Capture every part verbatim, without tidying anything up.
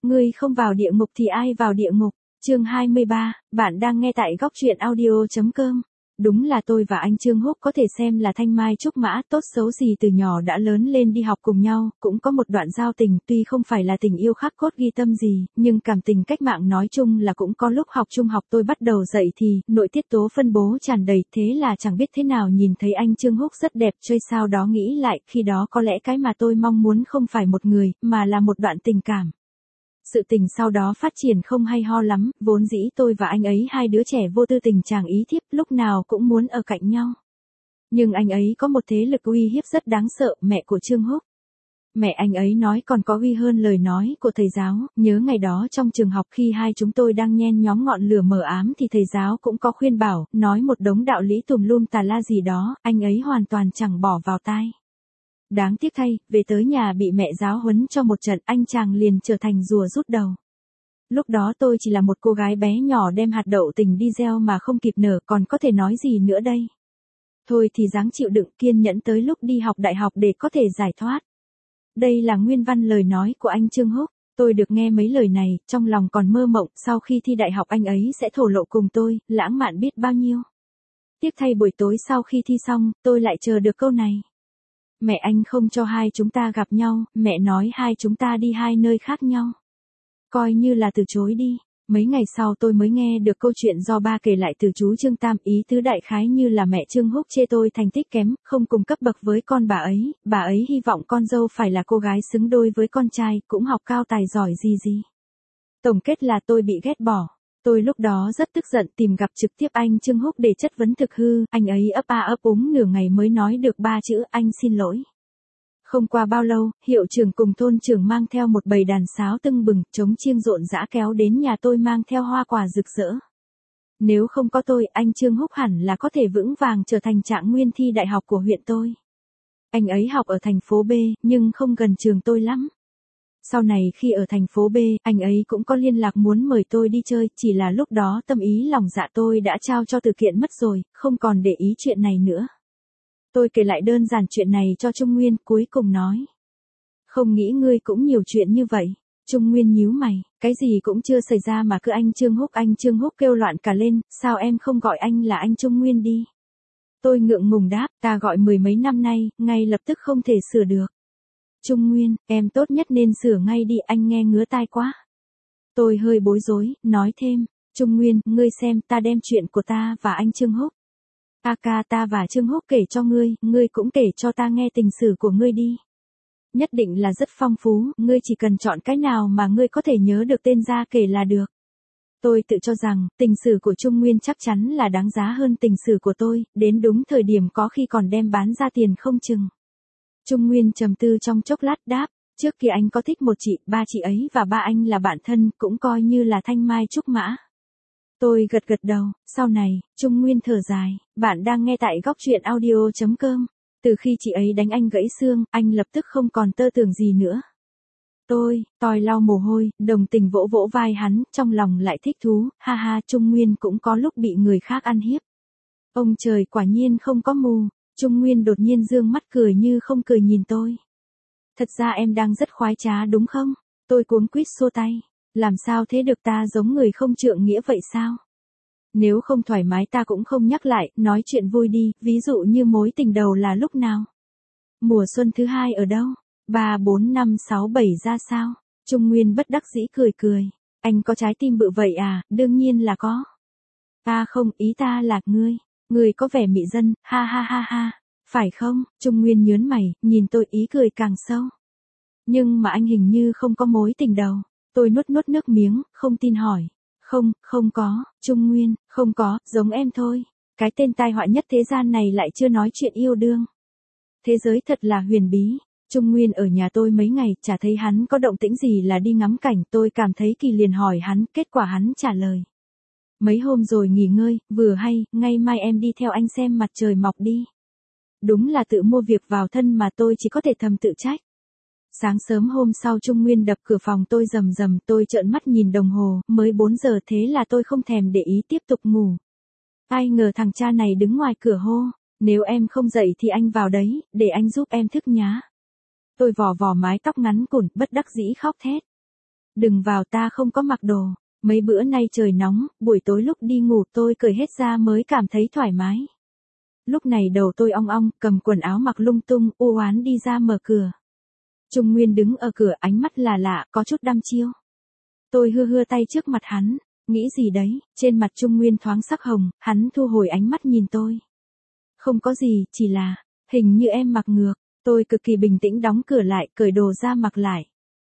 Ngươi không vào địa ngục thì ai vào địa ngục? Chương hai mươi ba, bạn đang nghe tại góc truyện audio chấm com. Đúng là tôi và anh Trương Húc có thể xem là thanh mai trúc mã, tốt xấu gì từ nhỏ đã lớn lên đi học cùng nhau, cũng có một đoạn giao tình, tuy không phải là tình yêu khắc cốt ghi tâm gì, nhưng cảm tình cách mạng nói chung là cũng có lúc học trung học tôi bắt đầu dậy thì, nội tiết tố phân bố tràn đầy, thế là chẳng biết thế nào nhìn thấy anh Trương Húc rất đẹp chơi, sau đó nghĩ lại, khi đó có lẽ cái mà tôi mong muốn không phải một người, mà là một đoạn tình cảm. Sự tình sau đó phát triển không hay ho lắm, vốn dĩ tôi và anh ấy hai đứa trẻ vô tư tình chàng ý thiếp, lúc nào cũng muốn ở cạnh nhau. Nhưng anh ấy có một thế lực uy hiếp rất đáng sợ, mẹ của Trương Húc. Mẹ anh ấy nói còn có uy hơn lời nói của thầy giáo, nhớ ngày đó trong trường học khi hai chúng tôi đang nhen nhóm ngọn lửa mờ ám thì thầy giáo cũng có khuyên bảo, nói một đống đạo lý tùm lum tà la gì đó, anh ấy hoàn toàn chẳng bỏ vào tai. Đáng tiếc thay, về tới nhà bị mẹ giáo huấn cho một trận, anh chàng liền trở thành rùa rút đầu. Lúc đó tôi chỉ là một cô gái bé nhỏ đem hạt đậu tình đi gieo mà không kịp nở, còn có thể nói gì nữa đây. Thôi thì ráng chịu đựng, kiên nhẫn tới lúc đi học đại học để có thể giải thoát. Đây là nguyên văn lời nói của anh Trương Húc. Tôi được nghe mấy lời này, trong lòng còn mơ mộng, sau khi thi đại học anh ấy sẽ thổ lộ cùng tôi, lãng mạn biết bao nhiêu. Tiếc thay buổi tối sau khi thi xong, tôi lại chờ được câu này. Mẹ anh không cho hai chúng ta gặp nhau, mẹ nói hai chúng ta đi hai nơi khác nhau. Coi như là từ chối đi. Mấy ngày sau tôi mới nghe được câu chuyện do ba kể lại từ chú Trương Tam, ý tứ đại khái như là mẹ Trương Húc chê tôi thành tích kém, không cùng cấp bậc với con bà ấy, bà ấy hy vọng con dâu phải là cô gái xứng đôi với con trai, cũng học cao tài giỏi gì gì. Tổng kết là tôi bị ghét bỏ. Tôi lúc đó rất tức giận tìm gặp trực tiếp anh Trương Húc để chất vấn thực hư, anh ấy ấp a ấp úng nửa ngày mới nói được ba chữ anh xin lỗi. Không qua bao lâu, hiệu trưởng cùng thôn trưởng mang theo một bầy đàn sáo tưng bừng, trống chiêng rộn rã kéo đến nhà tôi mang theo hoa quả rực rỡ. Nếu không có tôi, anh Trương Húc hẳn là có thể vững vàng trở thành trạng nguyên thi đại học của huyện tôi. Anh ấy học ở thành phố B, nhưng không gần trường tôi lắm. Sau này khi ở thành phố B, anh ấy cũng có liên lạc muốn mời tôi đi chơi, chỉ là lúc đó tâm ý lòng dạ tôi đã trao cho từ kiện mất rồi, không còn để ý chuyện này nữa. Tôi kể lại đơn giản chuyện này cho Trung Nguyên, cuối cùng nói. Không nghĩ ngươi cũng nhiều chuyện như vậy. Trung Nguyên nhíu mày, cái gì cũng chưa xảy ra mà cứ anh Trương Húc anh Trương Húc kêu loạn cả lên, sao em không gọi anh là anh Trung Nguyên đi. Tôi ngượng ngùng đáp, ta gọi mười mấy năm nay, ngay lập tức không thể sửa được. Trung Nguyên, em tốt nhất nên sửa ngay đi, anh nghe ngứa tai quá. Tôi hơi bối rối, nói thêm, Trung Nguyên, ngươi xem ta đem chuyện của ta và anh Trương Húc. A ca ta và Trương Húc kể cho ngươi, ngươi cũng kể cho ta nghe tình sử của ngươi đi. Nhất định là rất phong phú, ngươi chỉ cần chọn cái nào mà ngươi có thể nhớ được tên ra kể là được. Tôi tự cho rằng, tình sử của Trung Nguyên chắc chắn là đáng giá hơn tình sử của tôi, đến đúng thời điểm có khi còn đem bán ra tiền không chừng. Trung Nguyên trầm tư trong chốc lát đáp, trước kia anh có thích một chị, ba chị ấy và ba anh là bạn thân, cũng coi như là thanh mai trúc mã. Tôi gật gật đầu, sau này, Trung Nguyên thở dài, bạn đang nghe tại góc truyện audio chấm com. Từ khi chị ấy đánh anh gãy xương, anh lập tức không còn tơ tưởng gì nữa. Tôi, tôi lau mồ hôi, đồng tình vỗ vỗ vai hắn, trong lòng lại thích thú, ha ha, Trung Nguyên cũng có lúc bị người khác ăn hiếp. Ông trời quả nhiên không có mù. Trung Nguyên đột nhiên dương mắt cười như không cười nhìn tôi. Thật ra em đang rất khoái trá đúng không? Tôi cuống quýt xua tay. Làm sao thế được, ta giống người không trượng nghĩa vậy sao? Nếu không thoải mái ta cũng không nhắc lại, nói chuyện vui đi, ví dụ như mối tình đầu là lúc nào? Mùa xuân thứ hai ở đâu? Ba, bốn, năm, sáu, bảy ra sao? Trung Nguyên bất đắc dĩ cười cười. Anh có trái tim bự vậy à? Đương nhiên là có. Ta không, ý ta là ngươi. Ngươi có vẻ mị dân, ha ha ha ha. Phải không? Trung Nguyên nhớn mày, nhìn tôi ý cười càng sâu. Nhưng mà anh hình như không có mối tình đầu. Tôi nuốt nuốt nước miếng, không tin hỏi. Không, không có, Trung Nguyên, không có, giống em thôi. Cái tên tai họa nhất thế gian này lại chưa nói chuyện yêu đương. Thế giới thật là huyền bí. Trung Nguyên ở nhà tôi mấy ngày, chả thấy hắn có động tĩnh gì là đi ngắm cảnh, tôi cảm thấy kỳ liền hỏi hắn, kết quả hắn trả lời. Mấy hôm rồi nghỉ ngơi, vừa hay, ngày mai em đi theo anh xem mặt trời mọc đi. Đúng là tự mua việc vào thân mà tôi chỉ có thể thầm tự trách. Sáng sớm hôm sau Trung Nguyên đập cửa phòng tôi rầm rầm, tôi trợn mắt nhìn đồng hồ, mới bốn giờ, thế là tôi không thèm để ý tiếp tục ngủ. Ai ngờ thằng cha này đứng ngoài cửa hô, nếu em không dậy thì anh vào đấy, để anh giúp em thức nhá. Tôi vò vò mái tóc ngắn cùn, bất đắc dĩ khóc thét. Đừng vào, ta không có mặc đồ. Mấy bữa nay trời nóng, buổi tối lúc đi ngủ tôi cởi hết ra mới cảm thấy thoải mái. Lúc này đầu tôi ong ong, cầm quần áo mặc lung tung, u oán đi ra mở cửa. Trung Nguyên đứng ở cửa, ánh mắt là lạ, có chút đăm chiêu. Tôi hưa hưa tay trước mặt hắn, nghĩ gì đấy, trên mặt Trung Nguyên thoáng sắc hồng, hắn thu hồi ánh mắt nhìn tôi. Không có gì, chỉ là, hình như em mặc ngược, tôi cực kỳ bình tĩnh đóng cửa lại, cởi đồ ra mặc lại.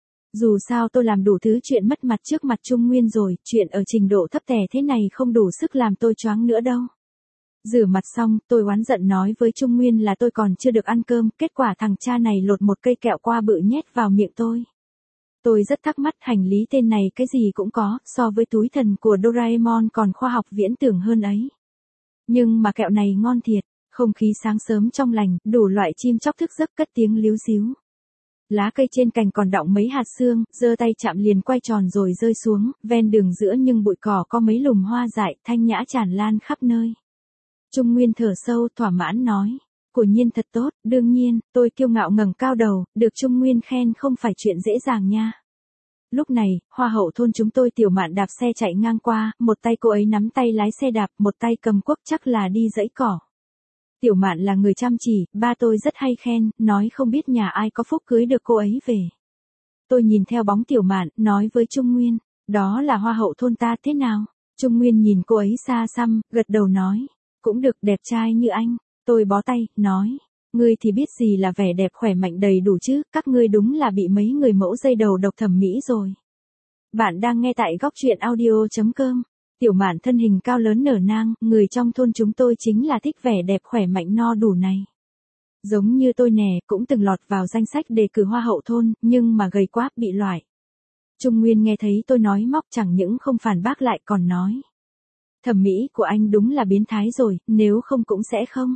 Dù sao tôi làm đủ thứ chuyện mất mặt trước mặt Trung Nguyên rồi, chuyện ở trình độ thấp tè thế này không đủ sức làm tôi choáng nữa đâu. Rửa mặt xong, tôi oán giận nói với Trung Nguyên là tôi còn chưa được ăn cơm, kết quả thằng cha này lột một cây kẹo qua bự nhét vào miệng tôi. Tôi rất thắc mắc hành lý tên này cái gì cũng có, so với túi thần của Doraemon còn khoa học viễn tưởng hơn ấy. Nhưng mà kẹo này ngon thiệt, không khí sáng sớm trong lành, đủ loại chim chóc thức giấc cất tiếng líu ríu. Lá cây trên cành còn đọng mấy hạt sương, giơ tay chạm liền quay tròn rồi rơi xuống, ven đường giữa nhưng bụi cỏ có mấy lùm hoa dại, thanh nhã tràn lan khắp nơi. Trung Nguyên thở sâu, thỏa mãn nói, của Nhiên thật tốt, đương nhiên, tôi kiêu ngạo ngẩng cao đầu, được Trung Nguyên khen không phải chuyện dễ dàng nha. Lúc này, hoa hậu thôn chúng tôi Tiểu Mạn đạp xe chạy ngang qua, một tay cô ấy nắm tay lái xe đạp, một tay cầm cuốc chắc là đi dẫy cỏ. Tiểu Mạn là người chăm chỉ, ba tôi rất hay khen, nói không biết nhà ai có phúc cưới được cô ấy về. Tôi nhìn theo bóng Tiểu Mạn, nói với Trung Nguyên, đó là hoa hậu thôn ta thế nào? Trung Nguyên nhìn cô ấy xa xăm, gật đầu nói, cũng được, đẹp trai như anh. Tôi bó tay, nói, ngươi thì biết gì là vẻ đẹp khỏe mạnh đầy đủ chứ, các ngươi đúng là bị mấy người mẫu dây đầu độc thẩm mỹ rồi. Bạn đang nghe tại góc truyện audio chấm com. Tiểu Mạn thân hình cao lớn nở nang, người trong thôn chúng tôi chính là thích vẻ đẹp khỏe mạnh no đủ này. Giống như tôi nè, cũng từng lọt vào danh sách đề cử hoa hậu thôn, nhưng mà gầy quá, bị loại. Trung Nguyên nghe thấy tôi nói móc chẳng những không phản bác lại còn nói. Thẩm mỹ của anh đúng là biến thái rồi, nếu không cũng sẽ không.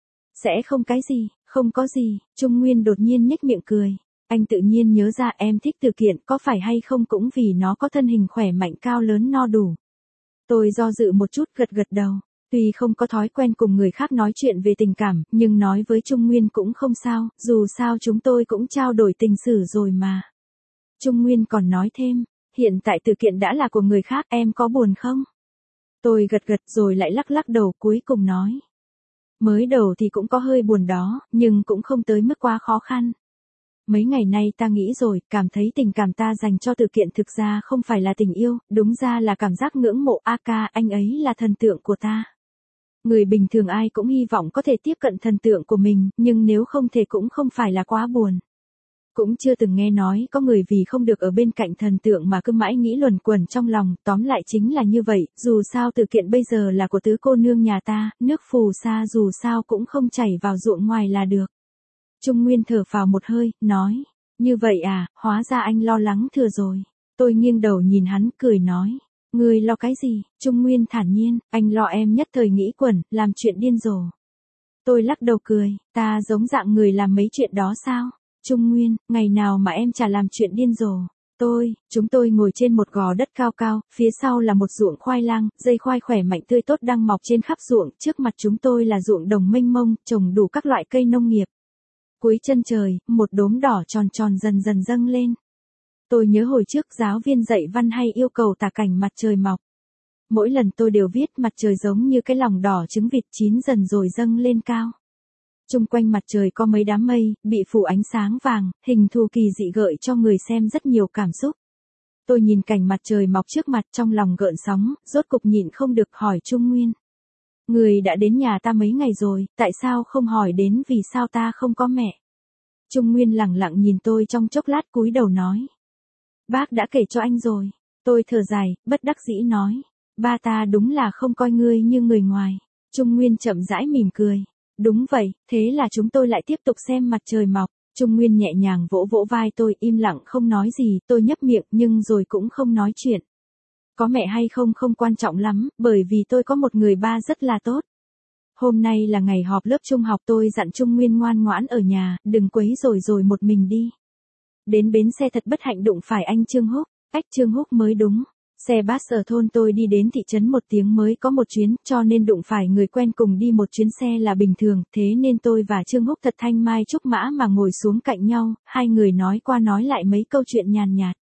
Sẽ không cái gì, không có gì, Trung Nguyên đột nhiên nhếch miệng cười. Anh tự nhiên nhớ ra em thích Từ Kiện, có phải hay không cũng vì nó có thân hình khỏe mạnh cao lớn no đủ. Tôi do dự một chút, gật gật đầu. Tuy không có thói quen cùng người khác nói chuyện về tình cảm, nhưng nói với Trung Nguyên cũng không sao, dù sao chúng tôi cũng trao đổi tình sử rồi mà. Trung Nguyên còn nói thêm, hiện tại Từ Kiện đã là của người khác, em có buồn không? Tôi gật gật rồi lại lắc lắc đầu, cuối cùng nói. Mới đầu thì cũng có hơi buồn đó, nhưng cũng không tới mức quá khó khăn. Mấy ngày nay ta nghĩ rồi, cảm thấy tình cảm ta dành cho Từ Kiện thực ra không phải là tình yêu, đúng ra là cảm giác ngưỡng mộ. A ca, anh ấy là thần tượng của ta. Người bình thường ai cũng hy vọng có thể tiếp cận thần tượng của mình, nhưng nếu không thể cũng không phải là quá buồn. Cũng chưa từng nghe nói có người vì không được ở bên cạnh thần tượng mà cứ mãi nghĩ luẩn quẩn trong lòng, tóm lại chính là như vậy, dù sao Từ Kiện bây giờ là của tứ cô nương nhà ta, nước phù sa dù sao cũng không chảy vào ruộng ngoài là được. Trung Nguyên thở phào một hơi, nói, như vậy à, hóa ra anh lo lắng thừa rồi. Tôi nghiêng đầu nhìn hắn, cười nói, ngươi lo cái gì? Trung Nguyên thản nhiên, anh lo em nhất thời nghĩ quẩn, làm chuyện điên rồ. Tôi lắc đầu cười, ta giống dạng người làm mấy chuyện đó sao? Trung Nguyên, ngày nào mà em chả làm chuyện điên rồ. Tôi, chúng tôi ngồi trên một gò đất cao cao, phía sau là một ruộng khoai lang, dây khoai khỏe mạnh tươi tốt đang mọc trên khắp ruộng, trước mặt chúng tôi là ruộng đồng mênh mông, trồng đủ các loại cây nông nghiệp. Cuối chân trời, một đốm đỏ tròn tròn dần dần dâng lên. Tôi nhớ hồi trước giáo viên dạy văn hay yêu cầu tả cảnh mặt trời mọc. Mỗi lần tôi đều viết mặt trời giống như cái lòng đỏ trứng vịt chín dần rồi dâng lên cao. Trung quanh mặt trời có mấy đám mây, bị phủ ánh sáng vàng, hình thù kỳ dị gợi cho người xem rất nhiều cảm xúc. Tôi nhìn cảnh mặt trời mọc trước mặt trong lòng gợn sóng, rốt cục nhịn không được hỏi Trung Nguyên. Người đã đến nhà ta mấy ngày rồi, tại sao không hỏi đến vì sao ta không có mẹ? Trung Nguyên lẳng lặng nhìn tôi trong chốc lát cúi đầu nói. Bác đã kể cho anh rồi. Tôi thở dài, bất đắc dĩ nói. Ba ta đúng là không coi ngươi như người ngoài. Trung Nguyên chậm rãi mỉm cười. Đúng vậy, thế là chúng tôi lại tiếp tục xem mặt trời mọc. Trung Nguyên nhẹ nhàng vỗ vỗ vai tôi, im lặng không nói gì, tôi nhấp miệng nhưng rồi cũng không nói chuyện. Có mẹ hay không không quan trọng lắm, bởi vì tôi có một người ba rất là tốt. Hôm nay là ngày họp lớp trung học, tôi dặn Trung Nguyên ngoan ngoãn ở nhà, đừng quấy rồi rồi một mình đi. Đến bến xe thật bất hạnh đụng phải anh Trương Húc, ách Trương Húc mới đúng. Xe bus ở thôn tôi đi đến thị trấn một tiếng mới có một chuyến, cho nên đụng phải người quen cùng đi một chuyến xe là bình thường, thế nên tôi và Trương Húc thật thanh mai trúc mã mà ngồi xuống cạnh nhau, hai người nói qua nói lại mấy câu chuyện nhàn nhạt.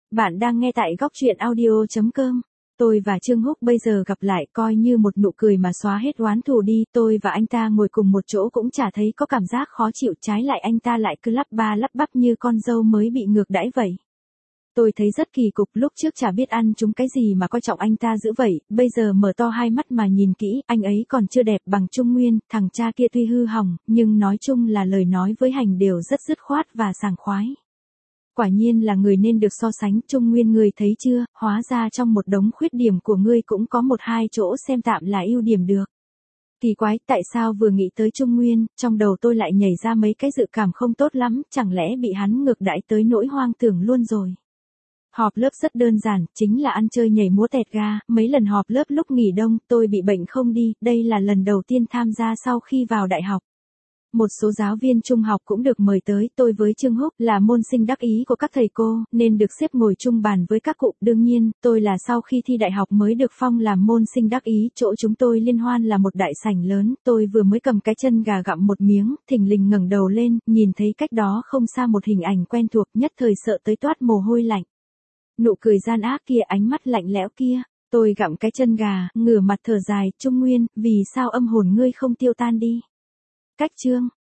Bạn đang nghe tại góc truyện audio.com. Tôi và Trương Húc bây giờ gặp lại coi như một nụ cười mà xóa hết oán thù đi. Tôi và anh ta ngồi cùng một chỗ cũng chả thấy có cảm giác khó chịu, trái lại anh ta lại cứ lắp ba lắp bắp như con dâu mới bị ngược đãi vậy. Tôi thấy rất kỳ cục, lúc trước chả biết ăn trúng cái gì mà coi trọng anh ta dữ vậy, bây giờ mở to hai mắt mà nhìn kỹ, anh ấy còn chưa đẹp bằng Trung Nguyên, thằng cha kia tuy hư hỏng, nhưng nói chung là lời nói với hành đều rất dứt khoát và sảng khoái. Quả nhiên là người nên được so sánh. Trung Nguyên, người thấy chưa, hóa ra trong một đống khuyết điểm của ngươi cũng có một hai chỗ xem tạm là ưu điểm được. Kỳ quái, tại sao vừa nghĩ tới Trung Nguyên, trong đầu tôi lại nhảy ra mấy cái dự cảm không tốt lắm, chẳng lẽ bị hắn ngược đãi tới nỗi hoang tưởng luôn rồi. Họp lớp rất đơn giản, chính là ăn chơi nhảy múa tẹt ga, mấy lần họp lớp lúc nghỉ đông, tôi bị bệnh không đi, đây là lần đầu tiên tham gia sau khi vào đại học. Một số giáo viên trung học cũng được mời tới, tôi với Trương Húc là môn sinh đắc ý của các thầy cô, nên được xếp ngồi chung bàn với các cụ. Đương nhiên, tôi là sau khi thi đại học mới được phong làm môn sinh đắc ý. Chỗ chúng tôi liên hoan là một đại sảnh lớn, tôi vừa mới cầm cái chân gà gặm một miếng, thình lình ngẩng đầu lên, nhìn thấy cách đó không xa một hình ảnh quen thuộc, nhất thời sợ tới toát mồ hôi lạnh. Nụ cười gian ác kia, ánh mắt lạnh lẽo kia. Tôi gặm cái chân gà, ngửa mặt thở dài, Trung Nguyên, vì sao âm hồn ngươi không tiêu tan đi? Cách chương